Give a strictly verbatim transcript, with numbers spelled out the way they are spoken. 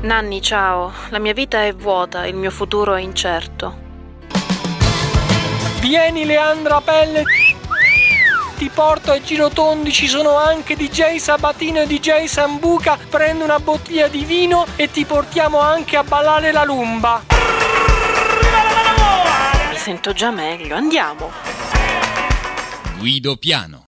Nanni, ciao. La mia vita è vuota, il mio futuro è incerto. Vieni Leandra Pelle, ti porto ai girotondi, ci sono anche D J Sabatino e D J Sambuca. Prendi una bottiglia di vino e ti portiamo anche a ballare la lumba. Mi sento già meglio, andiamo. Guido Piano.